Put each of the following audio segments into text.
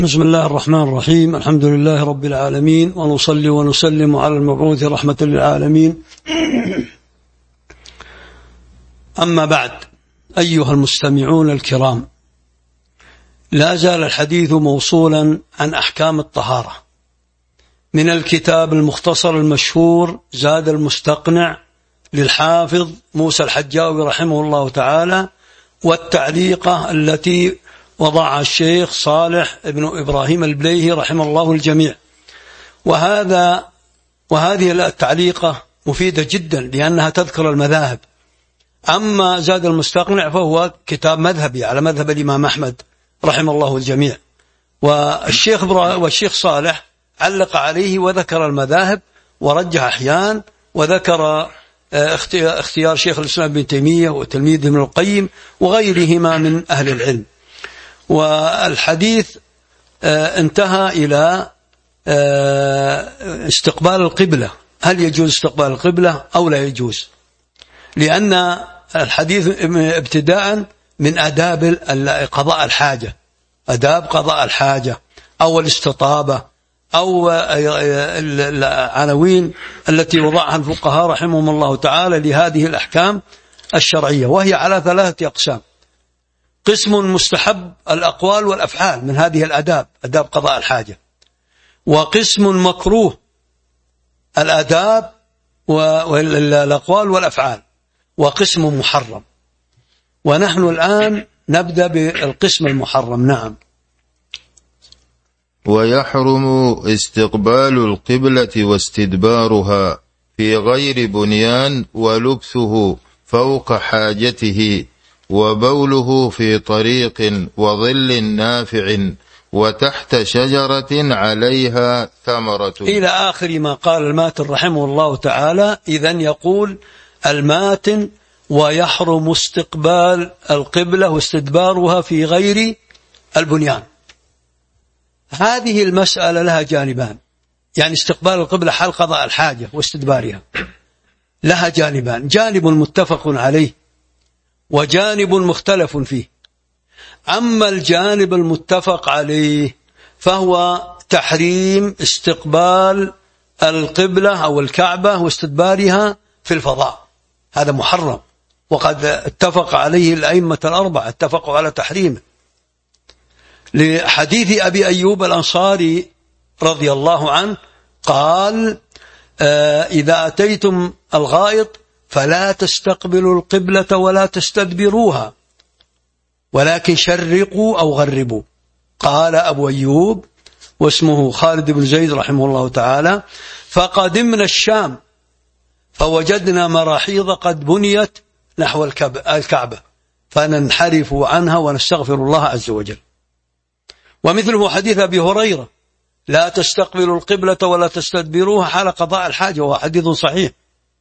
بسم الله الرحمن الرحيم. الحمد لله رب العالمين، ونصلي ونسلم على المبعوث رحمة للعالمين. أما بعد، أيها المستمعون الكرام، لا زال الحديث موصولا عن أحكام الطهارة من الكتاب المختصر المشهور زاد المستقنع للحافظ موسى الحجاوي رحمه الله تعالى، والتعليقة التي وضعها الشيخ صالح بن إبراهيم البليهي رحمه الله الجميع. وهذه التعليقة مفيدة جدا لأنها تذكر المذاهب. أما زاد المستقنع فهو كتاب مذهبي على مذهب الإمام أحمد رحمه الله الجميع، والشيخ صالح علق عليه وذكر المذاهب ورجح أحيان، وذكر اختيار شيخ الإسلام ابن تيمية وتلميذه ابن القيم وغيرهما من أهل العلم. والحديث انتهى إلى استقبال القبلة، هل يجوز استقبال القبلة أو لا يجوز؟ لأن الحديث ابتداء من آداب قضاء الحاجة، آداب قضاء الحاجة أو الاستطابة أو العناوين التي وضعها الفقهاء رحمهم الله تعالى لهذه الأحكام الشرعية، وهي على 3 أقسام: قسم مستحب الأقوال والأفعال من هذه الآداب، آداب قضاء الحاجة، وقسم مكروه الآداب والأقوال والأفعال، وقسم محرم. ونحن الآن نبدأ بالقسم المحرم. نعم. ويحرم استقبال القبلة واستدبارها في غير بنيان، ولبثه فوق حاجته، وبوله في طريق وظل نافع، وتحت شجرة عليها ثمرة، إلى آخر ما قال الماتن رحمه الله تعالى. إذن يقول الماتن: ويحرم استقبال القبلة واستدبارها في غير البنيان. هذه المسألة لها جانبان، يعني استقبال القبلة حال قضاء الحاجة واستدبارها لها جانبان: جانب متفق عليه وجانب مختلف فيه. أما الجانب المتفق عليه فهو تحريم استقبال القبلة أو الكعبة واستدبارها في الفضاء، هذا محرم، وقد اتفق عليه الأئمة الأربعة، اتفقوا على تحريمه، لحديث أبي أيوب الأنصاري رضي الله عنه قال: إذا أتيتم الغائط فلا تستقبلوا القبلة ولا تستدبروها، ولكن شرقوا أو غربوا. قال أبو أيوب واسمه خالد بن زيد رحمه الله تعالى: فقدمنا الشام فوجدنا مراحيض قد بنيت نحو الكعبة فننحرف عنها ونستغفر الله عز وجل. ومثله حديث أبي هريرة: لا تستقبلوا القبلة ولا تستدبروها حال قضاء الحاجة، وهو حديث صحيح.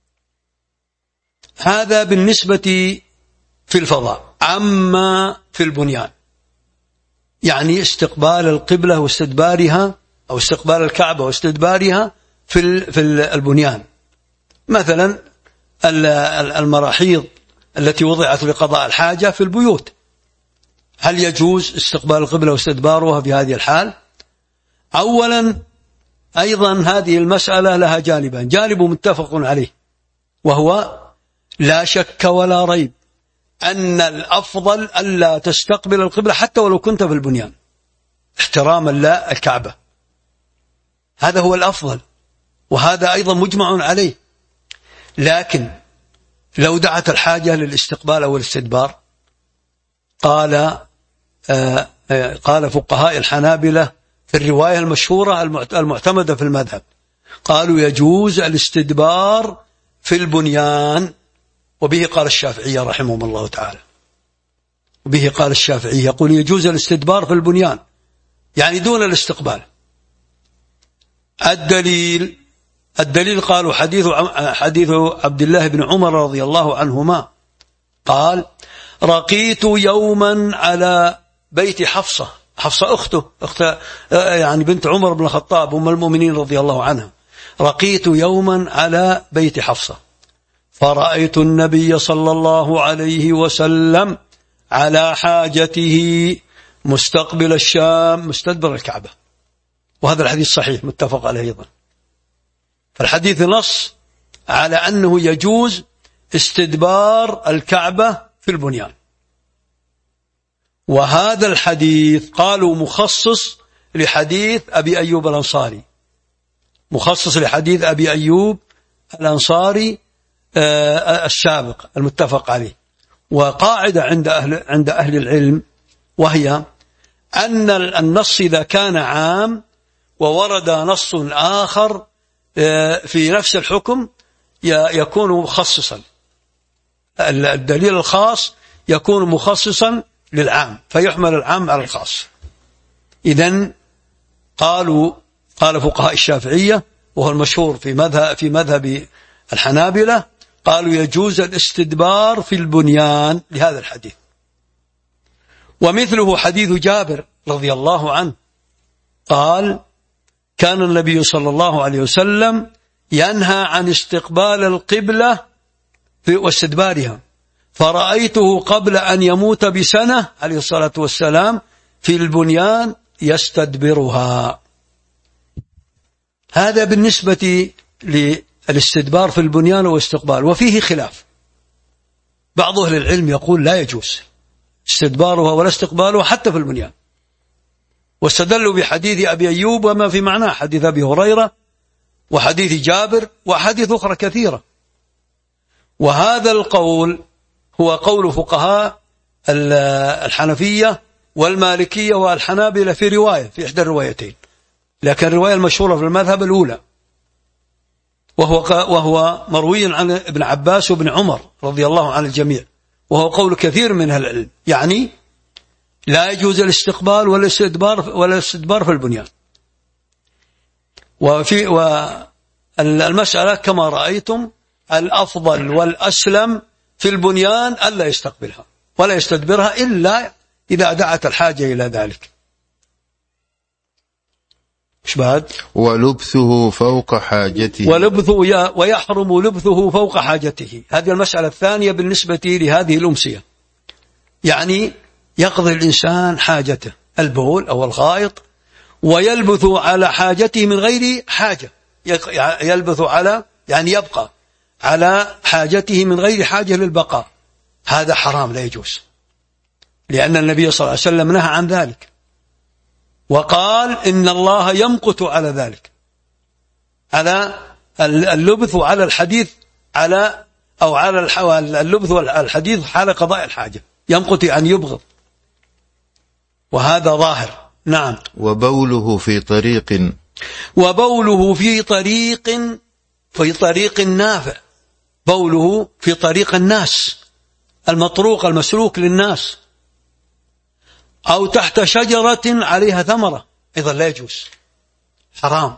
هذا بالنسبة في الفضاء. أما في البنيان، يعني استقبال القبلة واستدبارها، أو استقبال الكعبة واستدبارها في البنيان، مثلا المراحيض التي وضعت لقضاء الحاجة في البيوت، هل يجوز استقبال القبلة واستدبارها في هذه الحال؟ أولا أيضا هذه المسألة لها جانبان: جانب متفق عليه، وهو لا شك ولا ريب أن الأفضل ألا تستقبل القبلة حتى ولو كنت في البنيان، احتراما للكعبة، هذا هو الأفضل، وهذا أيضا مجمع عليه. لكن لو دعت الحاجة للاستقبال أو الاستدبار، قال فقهاء الحنابلة في الرواية المشهورة المعتمدة في المذهب، قالوا يجوز الاستدبار في البنيان، وبه قال الشافعي رحمهم الله تعالى، وبه قال الشافعي يقول يجوز الاستدبار في البنيان، يعني دون الاستقبال. الدليل قالوا حديث عبد الله بن عمر رضي الله عنهما قال: رقيت يوما على بيت حفصة أخته يعني بنت عمر بن الخطاب أم المؤمنين رضي الله عنها، رقيت يوما على بيت حفصة فرأيت النبي صلى الله عليه وسلم على حاجته مستقبل الشام مستدبر الكعبة، وهذا الحديث صحيح متفق عليه أيضا. فالحديث نص على أنه يجوز استدبار الكعبة في البنيان. وهذا الحديث قالوا مخصص لحديث أبي أيوب الأنصاري، مخصص لحديث أبي أيوب الأنصاري السابق المتفق عليه. وقاعدة عند أهل العلم، وهي أن النص إذا كان عام وورد نص آخر في نفس الحكم يكون مخصصا، الدليل الخاص يكون مخصصا للعام فيحمل العام على الخاص. إذن قال فقهاء الشافعية، وهو المشهور في مذهب الحنابلة، قالوا يجوز الاستدبار في البنيان لهذا الحديث. ومثله حديث جابر رضي الله عنه قال كان النبي صلى الله عليه وسلم ينهى عن استقبال القبلة واستدبارها، فرأيته قبل أن يموت بسنة عليه الصلاة والسلام في البنيان يستدبرها. هذا بالنسبة للاستدبار في البنيان واستقبال. وفيه خلاف، بعض أهل العلم يقول لا يجوز استدبارها ولا استقبالها حتى في البنيان، واستدلوا بحديث أبي أيوب وما في معناه، حديث أبي هريرة وحديث جابر وحديث أخرى كثيرة. وهذا القول هو قول فقهاء الحنفية والمالكية والحنابلة في رواية، في إحدى الروايتين، لكن الرواية المشهورة في المذهب الأولى، وهو مروي عن ابن عباس وابن عمر رضي الله عن الجميع، وهو قول كثير من أهل العلم، يعني لا يجوز الاستقبال ولا الاستدبار في البنيان. والمسألة كما رأيتم الأفضل والأسلم في البنيان ألا يستقبلها ولا يستدبرها إلا إذا دعت الحاجة إلى ذلك. إيش بعد؟ ولبثه فوق حاجته، ويحرم لبثه فوق حاجته. هذه المسألة الثانية بالنسبة لهذه الأمسية، يعني يقضي الإنسان حاجته البول أو الغائط ويلبث على حاجته من غير حاجة، يلبث على يعني يبقى على حاجته من غير حاجة للبقاء، هذا حرام لا يجوز، لأن النبي صلى الله عليه وسلم نهى عن ذلك وقال إن الله يمقت على ذلك، على اللبث على الحديث على أو على اللبث والحديث حال قضاء الحاجة، يمقت يعني يبغض، وهذا ظاهر. نعم. وبوله في طريق، وبوله في طريق نافع، بوله في طريق الناس المطروق المسلوك للناس، أو تحت شجرة عليها ثمرة، أيضا لا يجوز، حرام.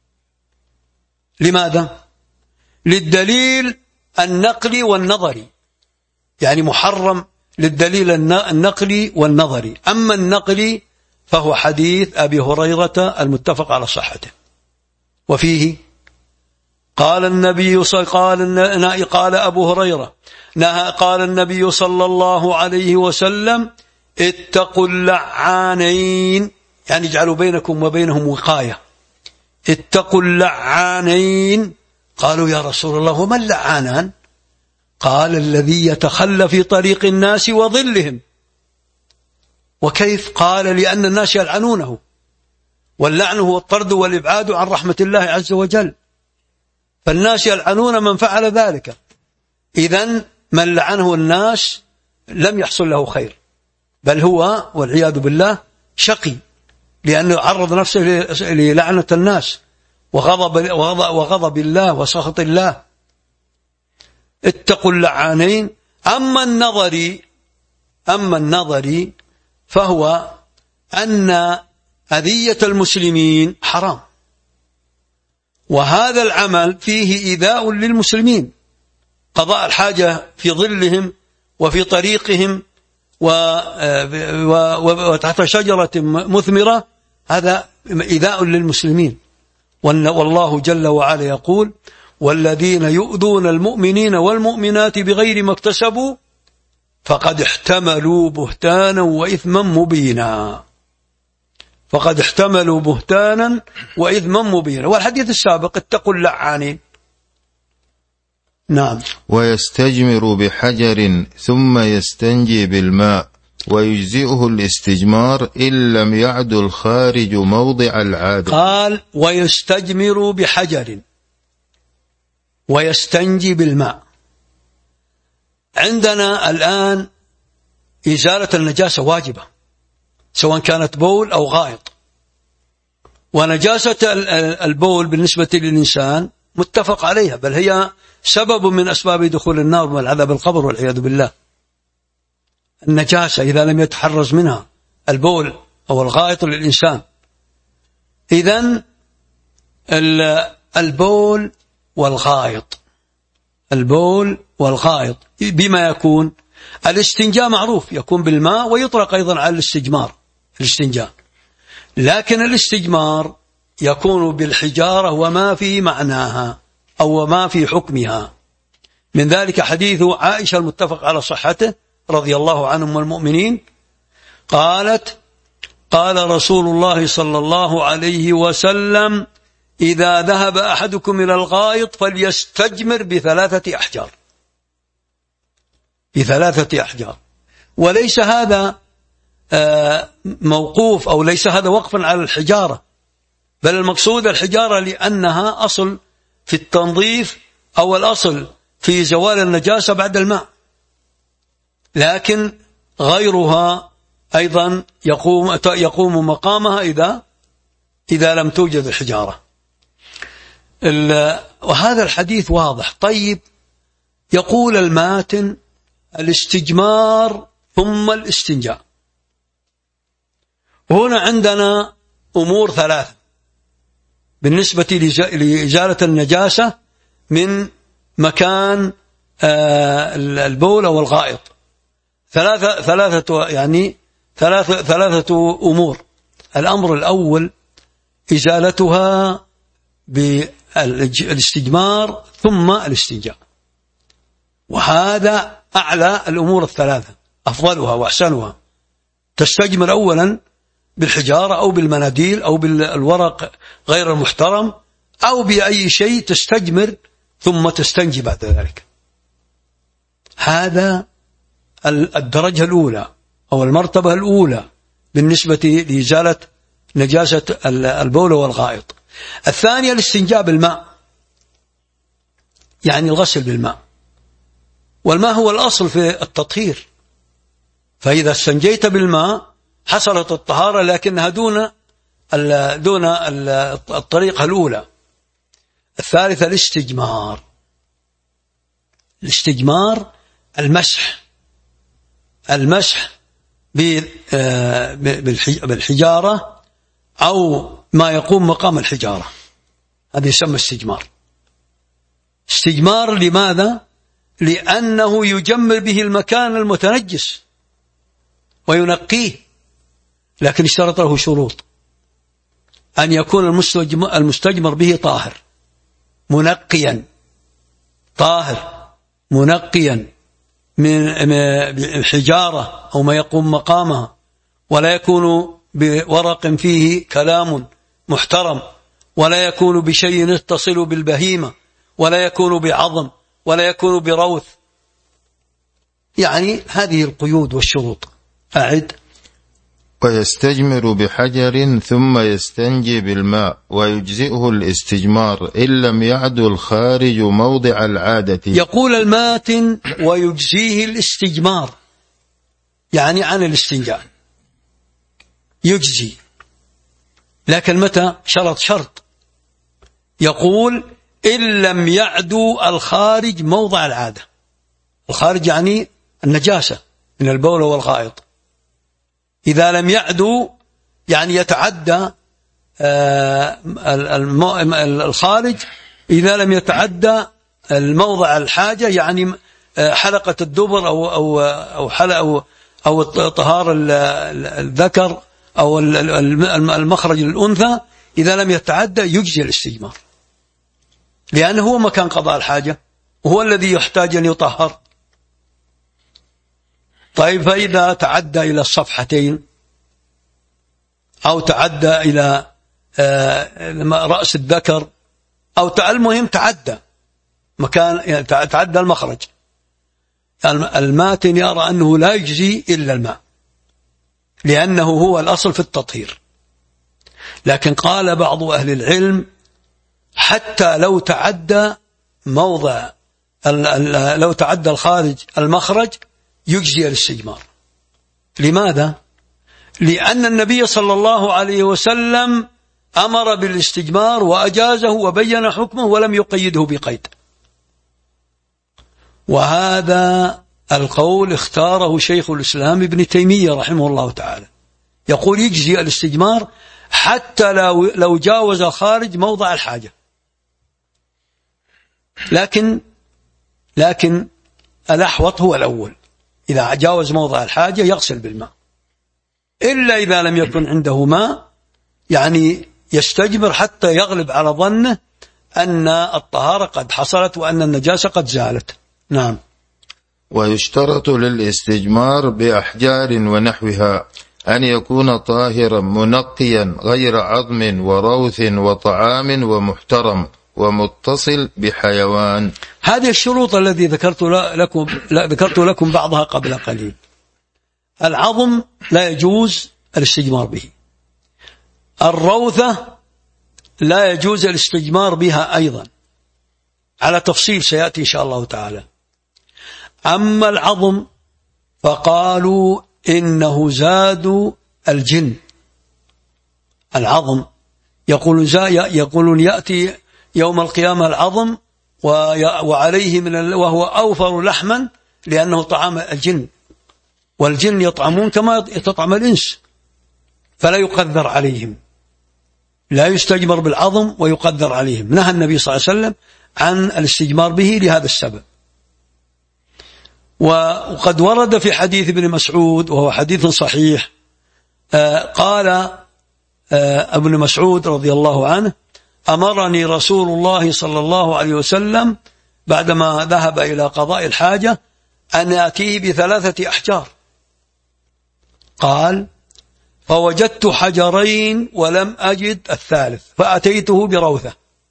لماذا؟ للدليل النقلي والنظري، يعني محرم للدليل النقلي والنظري. أما النقلي فهو حديث أبي هريرة المتفق على صحته، وفيه قال أبو هريرة قال النبي صلى الله عليه وسلم اتقوا اللعانين، يعني اجعلوا بينكم وبينهم وقاية، اتقوا اللعانين. قالوا يا رسول الله وما اللعانان؟ قال الذي يتخلى في طريق الناس وظلهم. وكيف؟ قال لأن الناس يلعنونه، واللعن هو الطرد والإبعاد عن رحمة الله عز وجل، فالناس يلعنون من فعل ذلك، إذن من لعنه الناس لم يحصل له خير، بل هو والعياذ بالله شقي، لأنه عرض نفسه للعنة الناس وغضب الله وسخط الله. اتقوا اللعانين. أما النظري فهو أن أذية المسلمين حرام، وهذا العمل فيه إيذاء للمسلمين، قضاء الحاجة في ظلهم وفي طريقهم وتحت شجرة مثمرة، هذا إيذاء للمسلمين. والله جل وعلا يقول والذين يؤذون المؤمنين والمؤمنات بغير ما اكتسبوا فقد احتملوا بهتانا وإثما مبينا. فقد احتملوا بهتانا وإثما مبينا. والحديث السابق اتقوا اللعانين. نعم. ويستجمر بحجر ثم يستنجي بالماء ويجزئه الاستجمار إن لم يعد الخارج موضع العادة. قال ويستجمر بحجر ويستنجي بالماء. عندنا الآن إزالة النجاسة واجبة سواء كانت بول أو غائط. ونجاسة البول بالنسبة للإنسان متفق عليها، بل هي سبب من أسباب دخول النار والعذاب القبر والعياذ بالله. النجاسة إذا لم يتحرز منها البول أو الغائط للإنسان. إذن البول والغائط، البول والغائط بما يكون. الاستنجاء معروف يكون بالماء ويطلق أيضا على الاستجمار الاستنجاء، لكن الاستجمار يكون بالحجارة وما في معناها أو ما في حكمها. من ذلك حديث عائشة المتفق على صحته رضي الله عنهم والمؤمنين، قالت قال رسول الله صلى الله عليه وسلم إذا ذهب أحدكم إلى الغائط فليستجمر بثلاثة أحجار. بثلاثة أحجار. وليس هذا موقوف أو ليس هذا وقفا على الحجارة، بل المقصود الحجارة لأنها أصل في التنظيف أو الأصل في زوال النجاسة بعد الماء، لكن غيرها أيضا يقوم مقامها إذا لم توجد الحجارة. وهذا الحديث واضح. طيب، يقول الماتن الاستجمار ثم الاستنجاء. هنا عندنا أمور ثلاثة بالنسبة لإزالة النجاسة من مكان البول أو الغائط. ثلاثة أمور. الأمر الأول إزالتها بالاستجمار ثم الاستنجاء، وهذا أعلى الأمور الثلاثة، أفضلها وأحسنها. تستجمر أولا بالحجارة أو بالمناديل أو بالورق غير المحترم أو بأي شيء تستجمر ثم تستنجي بعد ذلك. هذا الدرجة الأولى أو المرتبة الأولى بالنسبة لإزالة نجاسة البول والغائط. الثانية الاستنجاء بالماء، يعني الغسل بالماء، والماء هو الأصل في التطهير، فإذا استنجيت بالماء حصلت الطهارة، لكنها دون الطريقة الأولى. الثالثة الاستجمار. الاستجمار المسح بالحجارة أو ما يقوم مقام الحجارة، هذا يسمى استجمار. استجمار لماذا؟ لأنه يجمر به المكان المتنجس وينقيه، لكن اشترط له شروط: أن يكون المستجمر به طاهر منقيا، طاهر منقيا من الحجارة أو ما يقوم مقامها، ولا يكون بورق فيه كلام محترم، ولا يكون بشيء يتصل بالبهيمة، ولا يكون بعظم، ولا يكون بروث. يعني هذه القيود والشروط. أعد: ويستجمر بحجر ثم يستنجي بالماء ويجزئه الاستجمار إن لم يعد الخارج موضع العادة. يقول الماتن ويجزيه الاستجمار، يعني عن الاستنجاء يجزي، لكن متى؟ شرط يقول إن لم يعدوا الخارج موضع العادة. الخارج يعني النجاسة من البول والغائط. إذا لم يعدوا يعني يتعدى الخارج، إذا لم يتعدى الموضع الحاجة، يعني حلقة الدبر أو طهار الذكر أو المخرج الأنثى، إذا لم يتعدى يجزي الاستجمار، لأنه هو مكان قضاء الحاجة وهو الذي يحتاج أن يطهر. طيب فإذا تعدى إلى الصفحتين أو تعدى إلى رأس الذكر أو المهم تعدى مكان، يعني تعدى المخرج، الماتن يرى أنه لا يجزي إلا الماء لأنه هو الأصل في التطهير. لكن قال بعض أهل العلم حتى لو تعدى موضع لو تعدى الخارج المخرج يجزي الاستجمار. لماذا؟ لأن النبي صلى الله عليه وسلم أمر بالاستجمار وأجازه وبين حكمه ولم يقيده بقيد. وهذا القول اختاره شيخ الإسلام ابن تيمية رحمه الله تعالى، يقول يجزي الاستجمار حتى لو جاوز الخارج موضع الحاجة. لكن الأحوط هو الأول، إذا جاوز موضع الحاجة يغسل بالماء، إلا إذا لم يكن عنده ماء يعني يستجمر حتى يغلب على ظنه أن الطهارة قد حصلت وأن النجاسة قد زالت. نعم. ويشترط للاستجمار بأحجار ونحوها أن يكون طاهرا منقيا غير عظم وروث وطعام ومحترم ومتصل بحيوان. هذه الشروط التي ذكرت لكم بعضها قبل قليل. العظم لا يجوز الاستجمار به، الروثة لا يجوز الاستجمار بها أيضا على تفصيل سيأتي إن شاء الله تعالى. أما العظم فقالوا إنه الجن. العظم يقولون يأتي يوم القيامة العظم وعليه وهو أوفر لحما لأنه طعام الجن، والجن يطعمون كما تطعم الإنس، فلا يقدر عليهم، لا يستجمر بالعظم ويقدر عليهم. نهى النبي صلى الله عليه وسلم عن الاستجمار به لهذا السبب. وقد ورد في حديث ابن مسعود وهو حديث صحيح، قال ابن مسعود رضي الله عنه: أمرني رسول الله صلى الله عليه وسلم بعدما ذهب إلى قضاء الحاجة أن يأتيه ب3 أحجار. قال: فوجدت حجرين ولم أجد الثالث فأتيته بروثة،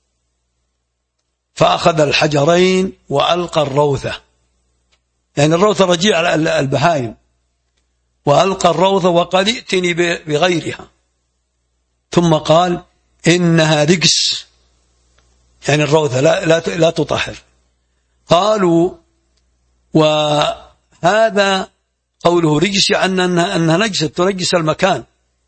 فأخذ الحجرين وألقى الروثة، يعني الروثة رجيع البهائم، وألقى الروثة وقال: ائتني بغيرها، ثم قال: إنها رجس، يعني الروثة لا تطهر. قالوا: وهذا قوله رجس يعني أنها نجسة تنجس المكان،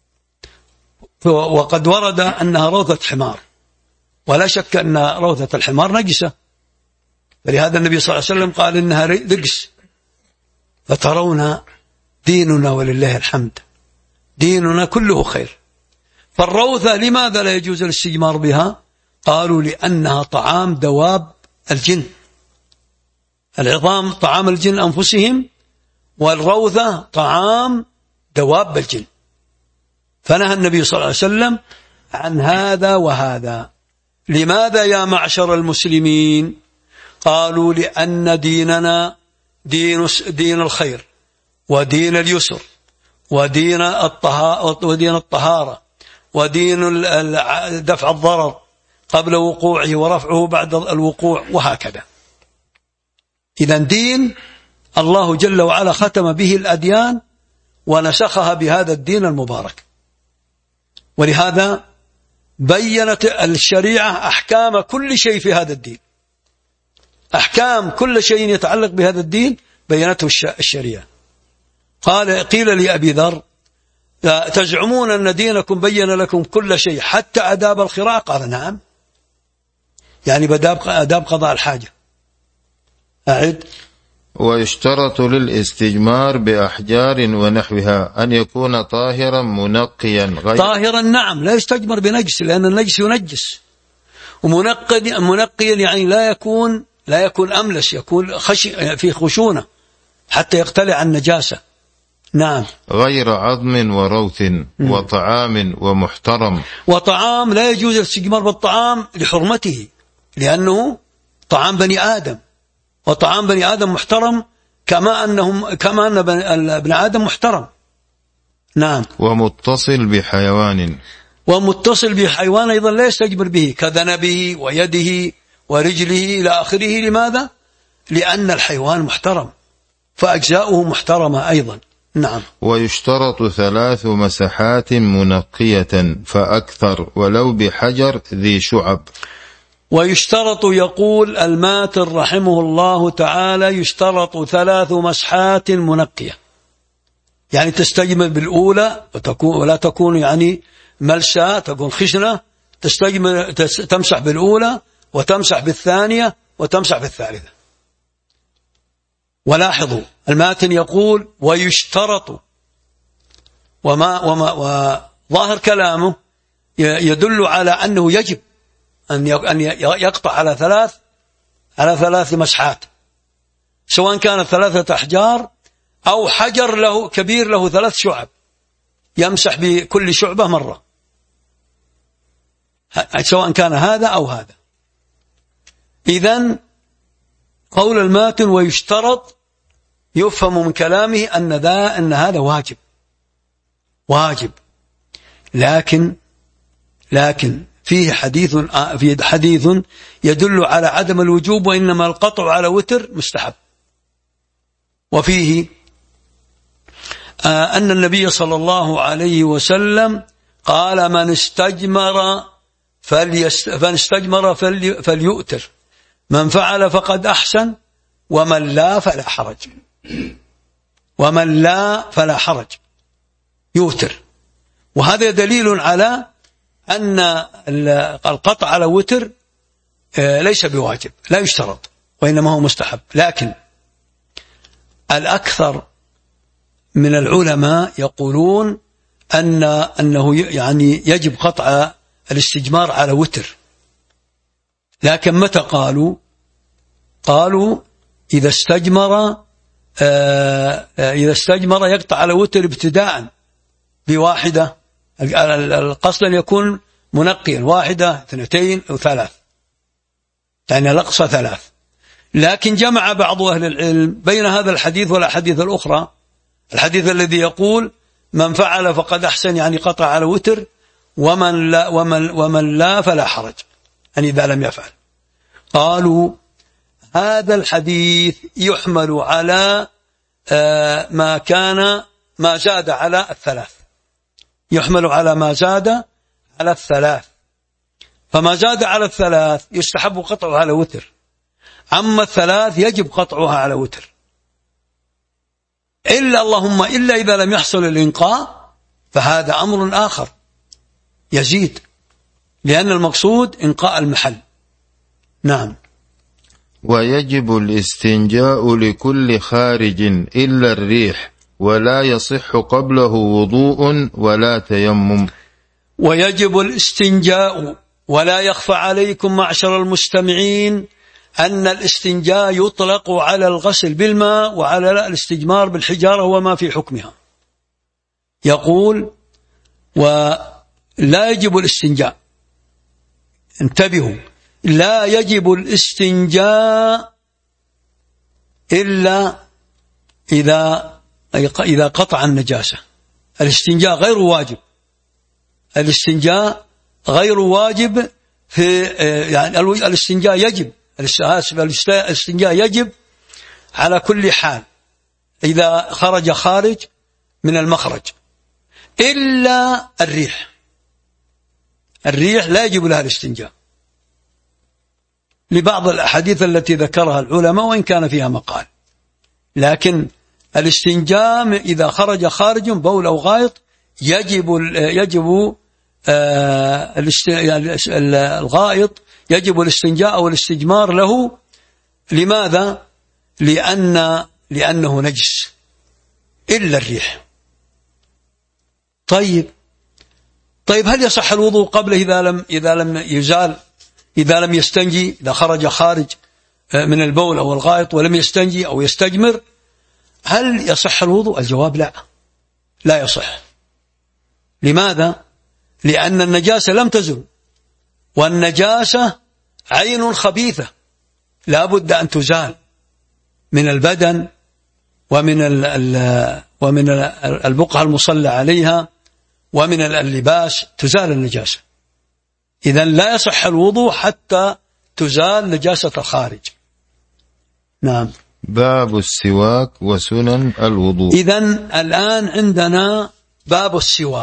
وقد ورد أنها روثة حمار، ولا شك أن روثة الحمار نجسة، فلهذا النبي صلى الله عليه وسلم قال إنها رجس. فترون ديننا ولله الحمد ديننا كله خير. فالروثة لماذا لا يجوز الاستجمار بها؟ قالوا: لأنها طعام دواب الجن، العظام طعام الجن أنفسهم، والروثة طعام دواب الجن، فنهى النبي صلى الله عليه وسلم عن هذا وهذا. لماذا يا معشر المسلمين؟ قالوا: لأن ديننا دين الخير ودين اليسر ودين الطهارة ودين دفع الضرر قبل وقوعه ورفعه بعد الوقوع، وهكذا. إذن دين الله جل وعلا ختم به الأديان ونسخها بهذا الدين المبارك، ولهذا بيّنت الشريعة أحكام كل شيء في هذا الدين، أحكام كل شيء يتعلق بهذا الدين بيّنته الشريعة. قيل لأبي ذر: تزعمون أن دينكم بيّن لكم كل شيء حتى آداب القراءة؟ قال: نعم، يعني آداب قضاء الحاجة. أعد. ويشترط للاستجمار بأحجار ونحوها أن يكون طاهرا منقيا طاهرا، نعم، لا يستجمر بنجس لأن النجس ينجس، ومنقيا يعني لا يكون أملس، يكون في خشونة حتى يقتلع النجاسة. نعم. غير عظم وروث وطعام ومحترم. وطعام لا يجوز الاستجمار بالطعام لحرمته، لأنه طعام بني آدم، وطعام بني آدم محترم كما أن ابن آدم محترم. نعم. ومتصل بحيوان، ومتصل بحيوان أيضا لا يستجبر به، كذنبه ويده ورجله إلى آخره. لماذا؟ لأن الحيوان محترم فأجزاؤه محترمة أيضا. نعم. ويشترط 3 مسحات منقية فأكثر ولو بحجر ذي شعب. ويشترط، يقول الماتر رحمه الله تعالى، يشترط 3 مسحات منقية، يعني تستجمل بالأولى ولا تكون يعني ملسة، تكون خشنة، تمسح بالأولى وتمسح بالثانية وتمسح بالثالثة. ولاحظوا الماتن يقول ويشترط، وظاهر كلامه يدل على أنه يجب أن يقطع على 3 مسحات، سواء كانت 3 أحجار أو حجر له كبير له 3 شعب، يمسح بكل شعبة مرة، سواء كان هذا أو هذا. إذن قول الماتن ويشترط يفهم من كلامه أن هذا واجب، لكن فيه حديث يدل على عدم الوجوب، وإنما القطع على وتر مستحب. وفيه أن النبي صلى الله عليه وسلم قال من استجمر فليؤتر، من فعل فقد أحسن، ومن لا فلا حرج يؤتر. وهذا دليل على أن القطع على وتر ليس بواجب، لا يشترط، وإنما هو مستحب. لكن الأكثر من العلماء يقولون أنه يعني يجب قطع الاستجمار على وتر. لكن متى قالوا إذا استجمر يقطع على وتر ابتداء بواحدة، القصد أن يكون منقيا، 1 2 أو 3، يعني الأقصى 3. لكن جمع بعض أهل العلم بين هذا الحديث والأحاديث الأخرى، الحديث الذي يقول من فعل فقد أحسن، يعني قطع على وتر، ومن لا فلا حرج، يعني إذا لم يفعل. قالوا هذا الحديث يحمل على ما زاد على 3، يحمل على ما زاد على 3، فما زاد على 3 يستحب قطعها على وتر، أما 3 يجب قطعها على وتر، إلا إذا لم يحصل الإنقاء، فهذا أمر آخر يزيد، لأن المقصود إنقاء المحل. نعم. ويجب الاستنجاء لكل خارج إلا الريح، ولا يصح قبله وضوء ولا تيمم. ويجب الاستنجاء، ولا يخفى عليكم معشر المستمعين أن الاستنجاء يطلق على الغسل بالماء وعلى الاستجمار بالحجارة وما في حكمها. يقول ولا يجب الاستنجاء، انتبهوا، لا يجب الاستنجاء إلا إذا قطع النجاسة. الاستنجاء غير واجب، الاستنجاء غير واجب يعني الاستنجاء يجب، الاستنجاء يجب على كل حال إذا خارج من المخرج، إلا الريح لا يجب لها الاستنجاء لبعض الأحاديث التي ذكرها العلماء وإن كان فيها مقال. لكن الاستنجاء إذا خرج بول أو غائط يجب الغائط يجب الاستنجاء أو الاستجمار له. لماذا؟ لأنه نجس إلا الريح. طيب هل يصح الوضوء قبله إذا لم يستنجي، إذا خرج من البول أو الغائط ولم يستنجي أو يستجمر، هل يصح الوضوء؟ الجواب لا يصح. لماذا؟ لأن النجاسة لم تزل، والنجاسة عين خبيثة لا بد أن تزال من البدن ومن البقعة المصلى عليها ومن اللباس تزال النجاسة. إذن لا يصح الوضوء حتى تزال نجاسة الخارج. نعم. باب السواك وسنن الوضوء. إذن الآن عندنا باب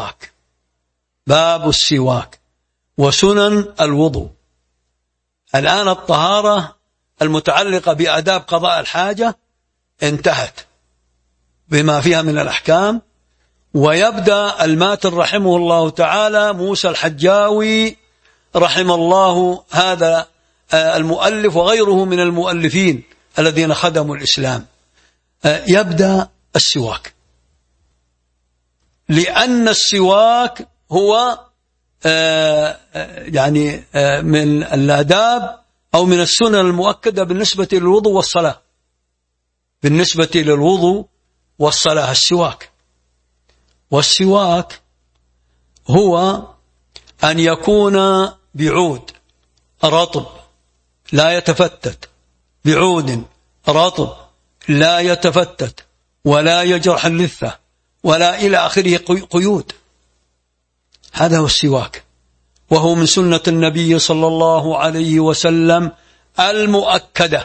السواك وسنن الوضوء. الآن الطهارة المتعلقة بآداب قضاء الحاجة انتهت بما فيها من الأحكام، ويبدأ الماتن رحمه الله تعالى موسى الحجاوي رحم الله هذا المؤلف وغيره من المؤلفين الذين خدموا الإسلام، يبدأ السواك، لأن السواك هو يعني من الآداب أو من السنن المؤكدة بالنسبة للوضوء والصلاة. بالنسبة للوضوء والصلاة السواك، والسواك هو أن يكون بعود رطب لا يتفتت، بعود رطب لا يتفتت ولا يجرح اللثة ولا إلى آخره قيود. هذا هو السواك، وهو من سنة النبي صلى الله عليه وسلم المؤكدة،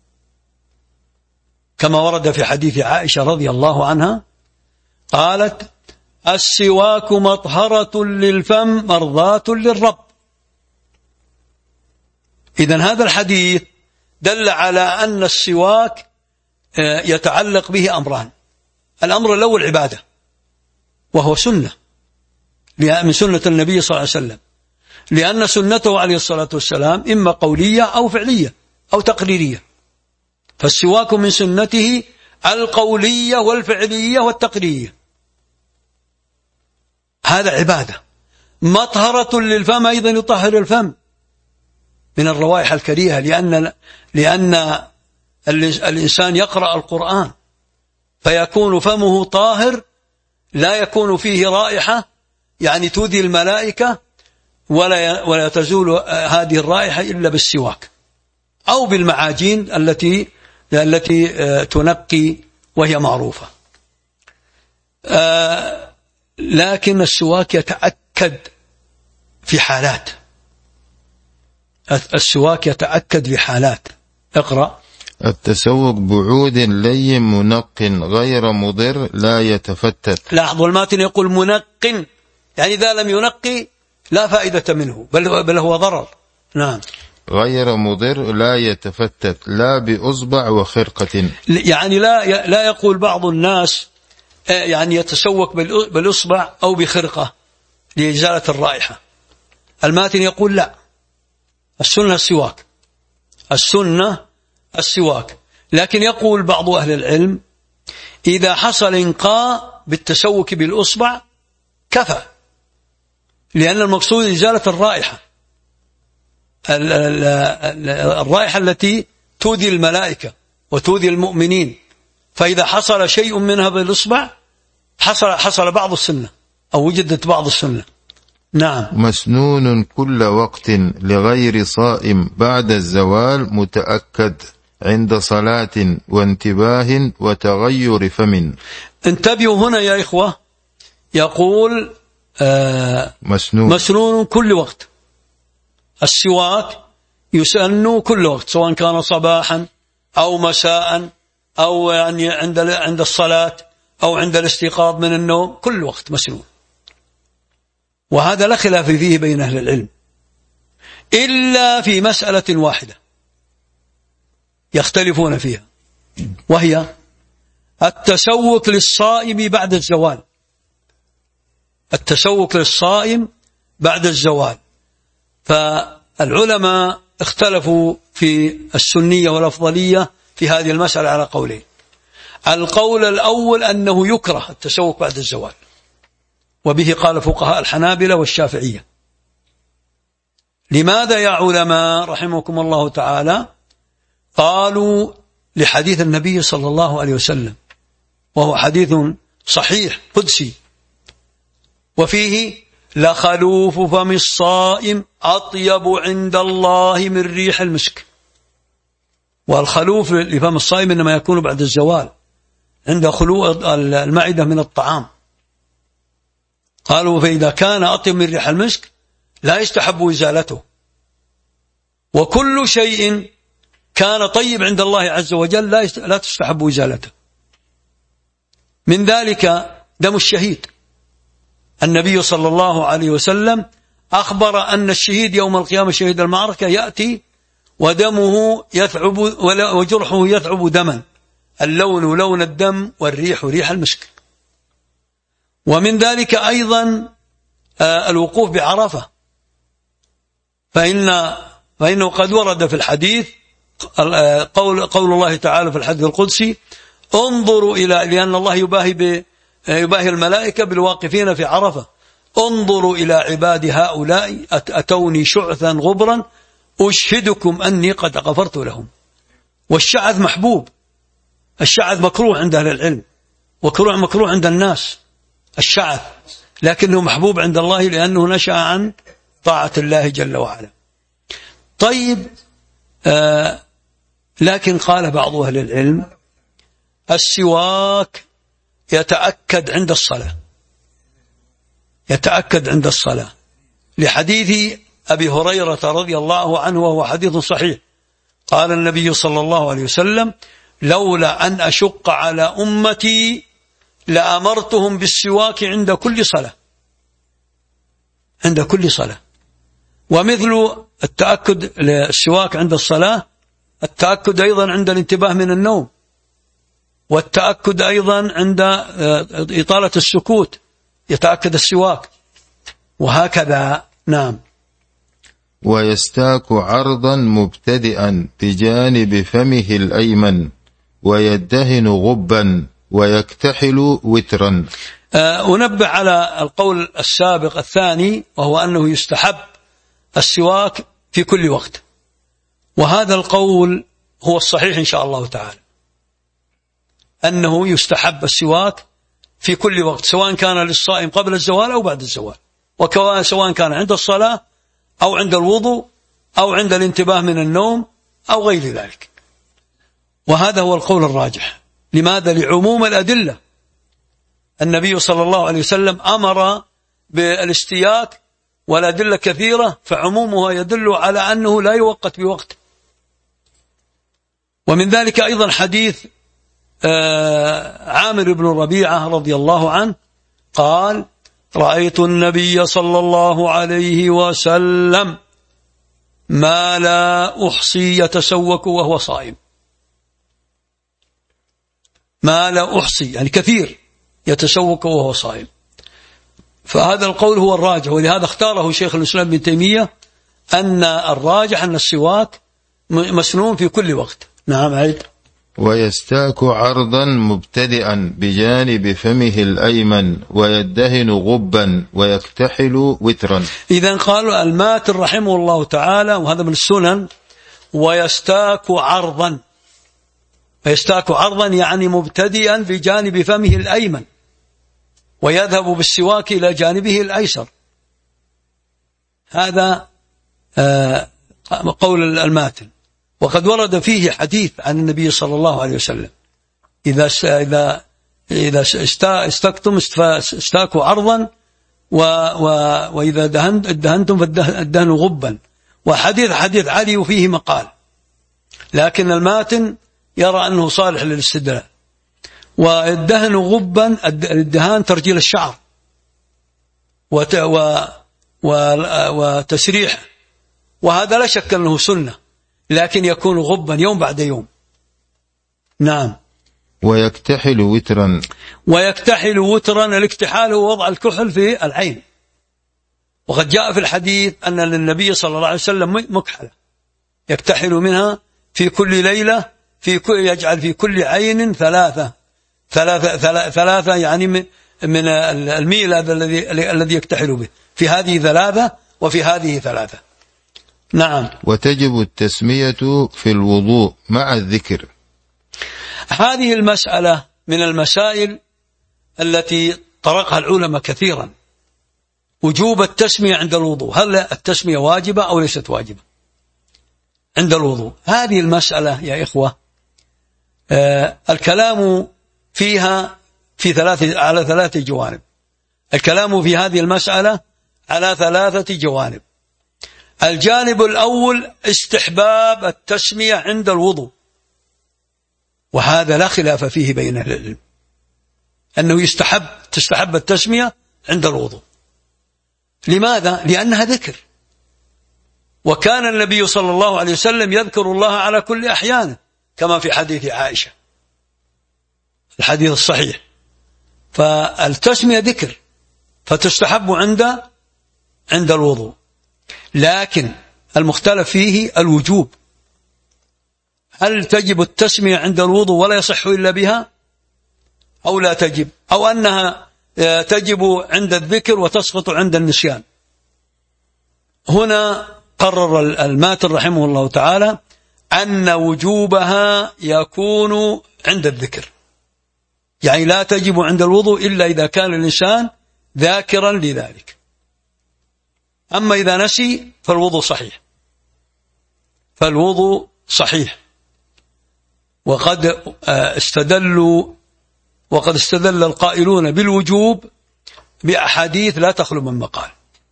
كما ورد في حديث عائشة رضي الله عنها قالت: السواك مطهرة للفم مرضاة للرب. إذن هذا الحديث دل على أن السواك يتعلق به أمران. الأمر الأول عبادة، وهو سنة من سنة النبي صلى الله عليه وسلم، لأن سنته عليه الصلاة والسلام إما قولية أو فعلية أو تقريرية، فالسواك من سنته القولية والفعلية والتقريرية. هذا عبادة. مطهرة للفم، أيضا يطهر الفم من الروائح الكريهة، لأن الإنسان يقرأ القرآن فيكون فمه طاهر، لا يكون فيه رائحة يعني تؤذي الملائكة، ولا تزول هذه الرائحة إلا بالسواك أو بالمعاجين التي تنقي وهي معروفة. لكن السواك يتأكد في حالات. السواك يتأكد في حالات. اقرأ. التسوق بعود لين منق غير مضر لا يتفتت. لاحظوا الماتن يقول منق، يعني إذا لم ينقي لا فائدة منه، بل هو ضرر. نعم. غير مضر لا يتفتت، لا بأصبع وخرقة. يعني لا يقول بعض الناس يعني يتسوق بالأصبع أو بخرقة لإزالة الرائحة. الماتن يقول لا، السنة السواك، السنة السواك. لكن يقول بعض أهل العلم إذا حصل إنقاء بالتسوك بالأصبع كفى، لأن المقصود إزالة الرائحة، الرائحة التي تؤذي الملائكة وتؤذي المؤمنين. فإذا حصل شيء منها بالإصبع حصل بعض السنة أو وجدت بعض السنة. نعم. مسنون كل وقت لغير صائم بعد الزوال متأكد عند صلاة وانتباه وتغير فم. انتبهوا هنا يا إخوة، يقول مسنون كل وقت. السواك يسن كل وقت، سواء كان صباحا أو مساء أو يعني عند الصلاة أو عند الاستيقاظ من النوم، كل وقت مسنون. وهذا لا خلاف فيه بين أهل العلم، إلا في مسألة واحدة يختلفون فيها، وهي التسوق للصائم بعد الزوال. التسوق للصائم بعد الزوال، فالعلماء اختلفوا في السنية والأفضلية في هذه المسألة على قولين. القول الأول أنه يكره التسوق بعد الزوال، وبه قال فقهاء الحنابلة والشافعية. لماذا يا علماء رحمكم الله تعالى؟ قالوا لحديث النبي صلى الله عليه وسلم، وهو حديث صحيح قدسي، وفيه لخلوف فم الصائم أطيب عند الله من ريح المسك. والخلوف لفم الصائم إنما يكون بعد الزوال، عند خلو المعدة من الطعام. قالوا فإذا كان أطيب من ريح المسك لا يستحب إزالته، وكل شيء كان طيب عند الله عز وجل لا تستحب إزالته. من ذلك دم الشهيد. النبي صلى الله عليه وسلم أخبر أن الشهيد يوم القيامة شهيد المعركة يأتي ودمه يثعب وجرحه يثعب دما، اللون لون الدم والريح ريح المسك. ومن ذلك أيضا الوقوف بعرفة، فإنه قد ورد في الحديث قول الله تعالى في الحديث القدسي: انظروا لأن الله يباهي الملائكة بالواقفين في عرفة، انظروا إلى عبادي هؤلاء أتوني شعثا غبرا أشهدكم أني قد غفرت لهم. والشعث محبوب، الشعث مكروه عند أهل العلم، مكروه عند الناس الشعث، لكنه محبوب عند الله لأنه نشأ عن طاعة الله جل وعلا. طيب، لكن قال بعض أهل العلم السواك يتأكد عند الصلاة، لحديث أبي هريرة رضي الله عنه وهو حديث صحيح. قال النبي صلى الله عليه وسلم: لولا أن أشق على أمتي لأمرتهم بالسواك عند كل صلاة. ومثل التأكد للسواك عند الصلاة التأكد أيضا عند الانتباه من النوم، والتأكد أيضا عند إطالة السكوت يتأكد السواك، وهكذا. نعم. ويستاك عرضا مبتدئا بجانب فمه الأيمن ويدهن غبا ويكتحل وترا. أنبه على القول السابق الثاني، وهو أنه يستحب السواك في كل وقت، وهذا القول هو الصحيح إن شاء الله تعالى، أنه يستحب السواك في كل وقت، سواء كان للصائم قبل الزوال أو بعد الزوال، وسواء كان عند الصلاة أو عند الوضوء أو عند الانتباه من النوم أو غير ذلك. وهذا هو القول الراجح. لماذا؟ لعموم الأدلة. النبي صلى الله عليه وسلم أمر بالاستياك، والأدلة كثيرة، فعمومها يدل على أنه لا يوقت بوقت. ومن ذلك أيضا حديث عامر بن ربيعة رضي الله عنه قال: رأيت النبي صلى الله عليه وسلم ما لا أحصي يتسوك وهو صائم. ما لا أحصي يعني كثير يتسوك وهو صائم. فهذا القول هو الراجح، ولهذا اختاره شيخ الإسلام ابن تيمية أن الراجح أن السواك مسنون في كل وقت. نعم. عيد. ويستاك عرضا مبتدئا بجانب فمه الأيمن ويدهن غبا ويكتحل وترا. إذن قالوا الماتن رحمه الله تعالى، وهذا من السنن، ويستاك عرضا. ويستاك عرضا يعني مبتدئا بجانب فمه الأيمن، ويذهب بالسواك إلى جانبه الأيسر. هذا قول الماتن. وقد ورد فيه حديث عن النبي صلى الله عليه وسلم: إذا استكتم استاكوا عرضا، وإذا دهنتم فالدهن غبا. وحديث علي وفيه مقال، لكن الماتن يرى أنه صالح للاستدلال. والدهن غبا، الدهان ترجيل الشعر وتسريح، وهذا لا شك أنه سنة، لكن يكون غبا يوم بعد يوم. نعم. ويكتحل وترا. ويكتحل وترا، الاكتحال هو وضع الكحل في العين، وقد جاء في الحديث أن للنبي صلى الله عليه وسلم مكحلة يكتحل منها في كل ليلة، يجعل في كل عين ثلاثة يعني من الميل الذي يكتحل به، في هذه 3 وفي هذه 3. نعم. وتجب التسمية في الوضوء مع الذكر. هذه المسألة من المسائل التي طرقها العلماء كثيرا، وجوب التسمية عند الوضوء. هل التسمية واجبة أو ليست واجبة عند الوضوء؟ هذه المسألة يا إخوة الكلام فيها على 3 جوانب. الكلام في هذه المسألة على 3 جوانب. الجانب الأول استحباب التسمية عند الوضوء، وهذا لا خلاف فيه بين أهل العلم أنه تستحب التسمية عند الوضوء. لماذا؟ لأنها ذكر، وكان النبي صلى الله عليه وسلم يذكر الله على كل أحيانه كما في حديث عائشة الحديث الصحيح. فالتسمية ذكر فتستحب عند الوضوء، لكن المختلف فيه الوجوب. هل تجب التسمية عند الوضوء ولا يصح إلا بها، أو لا تجب، أو أنها تجب عند الذكر وتسقط عند النسيان؟ هنا قرر الماتر رحمه الله تعالى أن وجوبها يكون عند الذكر، يعني لا تجب عند الوضوء إلا إذا كان الإنسان ذاكرا لذلك. أما إذا نسي فالوضوء صحيح. وقد استدل القائلون بالوجوب بأحاديث لا تخلو من مقال،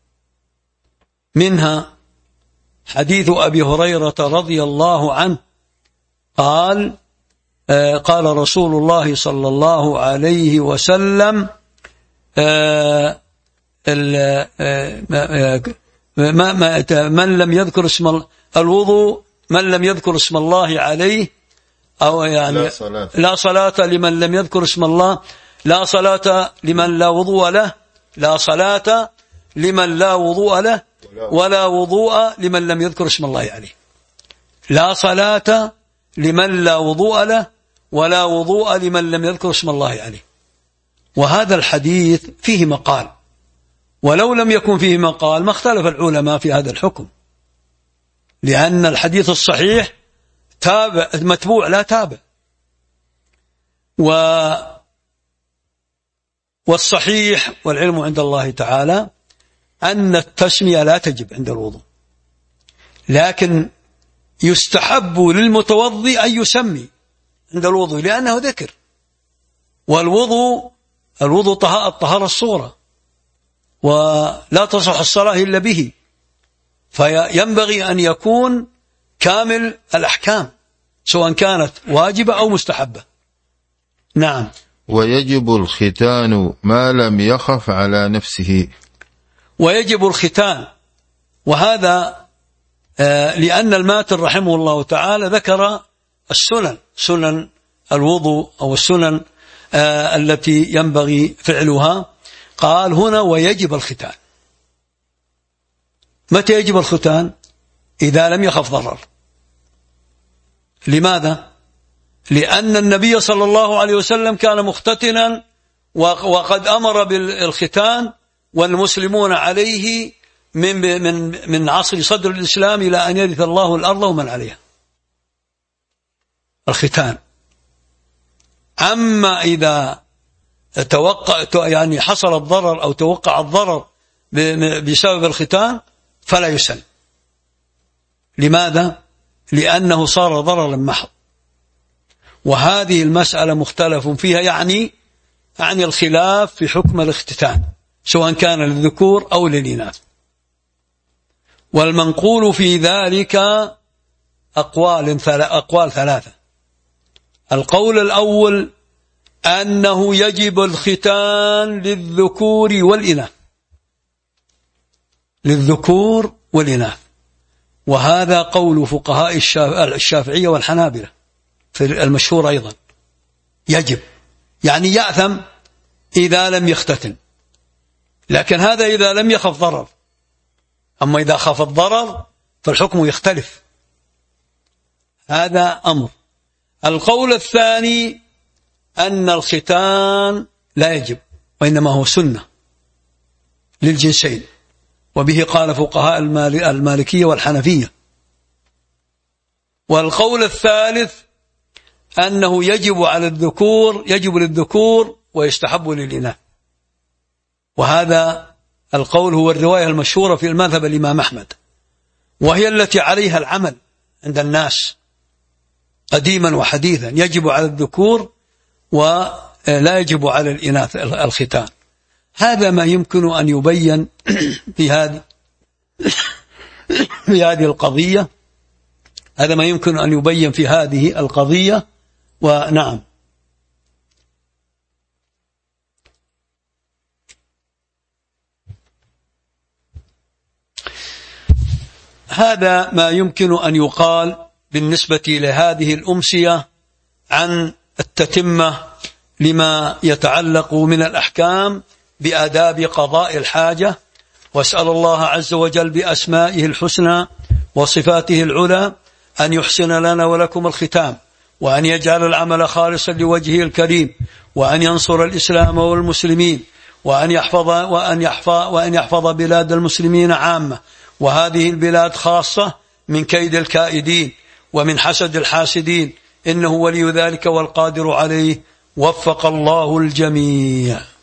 منها حديث أبي هريرة رضي الله عنه قال قال رسول الله صلى الله عليه وسلم من لم يذكر اسم الوضوء من لم يذكر اسم الله عليه، أو يعني لا صلاة لمن لم يذكر اسم الله، لا صلاة لمن لا وضوء له، لا صلاة لمن لا وضوء له، ولا وضوء لمن لم يذكر اسم الله عليه. لا صلاة لمن لا وضوء له، ولا وضوء لمن لم يذكر اسم الله عليه. وهذا الحديث فيه مقال، ولو لم يكن فيه مقال ما اختلف العلماء في هذا الحكم، لأن الحديث الصحيح متبوع لا تابع. والصحيح والعلم عند الله تعالى أن التسمية لا تجب عند الوضوء، لكن يستحب للمتوضي أن يسمي عند الوضوء لأنه ذكر. والوضوء الطهارة الصغرى، ولا تصح الصلاة إلا به، فينبغي أن يكون كامل الأحكام سواء كانت واجبة أو مستحبة. نعم. ويجب الختان ما لم يخف على نفسه. ويجب الختان، وهذا لأن الماتر رحمه الله تعالى ذكر سنن الوضوء أو السنن التي ينبغي فعلها. قال هنا ويجب الختان. متى يجب الختان؟ إذا لم يخف ضرر. لماذا؟ لأن النبي صلى الله عليه وسلم كان مختتنا وقد أمر بالختان، والمسلمون عليه من عصر صدر الإسلام إلى أن يرث الله الأرض ومن عليها، الختان. أما إذا حصل الضرر أو توقع الضرر بسبب الختان فلا يسن. لماذا؟ لأنه صار ضررا محض. وهذه المسألة مختلف فيها، يعني الخلاف في حكم الاختتان سواء كان للذكور أو للإناث. والمنقول في ذلك أقوال 3. القول الأول أنه يجب الختان للذكور والإناث، وهذا قول فقهاء الشافعية والحنابلة في المشهور أيضا. يجب يعني يأثم إذا لم يختتن، لكن هذا إذا لم يخف ضرر. أما إذا خاف الضرر فالحكم يختلف. هذا أمر. القول الثاني أن الختان لا يجب، وإنما هو سنة للجنسين، وبه قال فقهاء المالكية والحنفية. والقول الثالث أنه يجب للذكور ويستحب للإناث، وهذا القول هو الرواية المشهورة في المذهب الإمام أحمد، وهي التي عليها العمل عند الناس قديما وحديثا. يجب على الذكور لا يجب على الإناث الختان. هذا ما يمكن أن يبين في هذه القضية. هذا ما يمكن أن يبين في هذه القضية. ونعم، هذا ما يمكن أن يقال بالنسبة لهذه الأمسية عن التتمة لما يتعلق من الأحكام بآداب قضاء الحاجة. واسأل الله عز وجل بأسمائه الحسنى وصفاته العلى أن يحسن لنا ولكم الختام، وأن يجعل العمل خالصا لوجهه الكريم، وأن ينصر الإسلام والمسلمين، وأن يحفظ بلاد المسلمين عامة، وهذه البلاد خاصة، من كيد الكائدين ومن حسد الحاسدين، إنه ولي ذلك والقادر عليه. وفق الله الجميع.